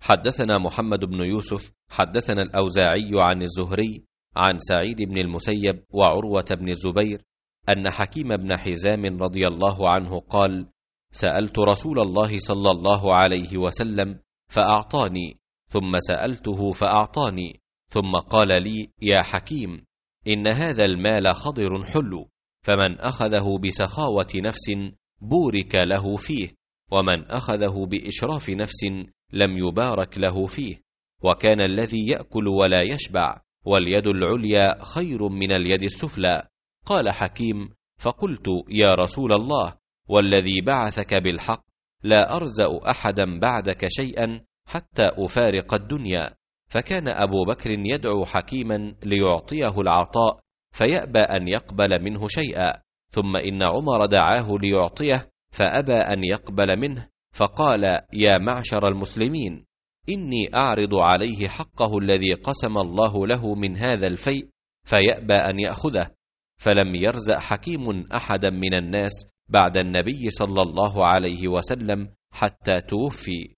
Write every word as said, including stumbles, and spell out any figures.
حدثنا محمد بن يوسف حدثنا الأوزاعي عن الزهري عن سعيد بن المسيب وعروة بن الزبير أن حكيم بن حزام رضي الله عنه قال: سألت رسول الله صلى الله عليه وسلم فأعطاني، ثم سألته فأعطاني، ثم قال لي: يا حكيم، إن هذا المال خضر حلو، فمن أخذه بسخاوة نفس بورك له فيه، ومن أخذه بإشراف نفس لم يبارك له فيه. وكان الذي يأكل ولا يشبع واليد العليا خير من اليد السفلى. قال حكيم: فقلت: يا رسول الله، والذي بعثك بالحق لا أرزأ أحدا بعدك شيئا حتى أفارق الدنيا. فكان أبو بكر يدعو حكيما ليعطيه العطاء فيأبى أن يقبل منه شيئا، ثم إن عمر دعاه ليعطيه فأبى أن يقبل منه، فقال: يا معشر المسلمين، إني أعرض عليه حقه الذي قسم الله له من هذا الفيء فيأبى أن يأخذه. فلم يرزق حكيم أحدا من الناس بعد النبي صلى الله عليه وسلم حتى توفي.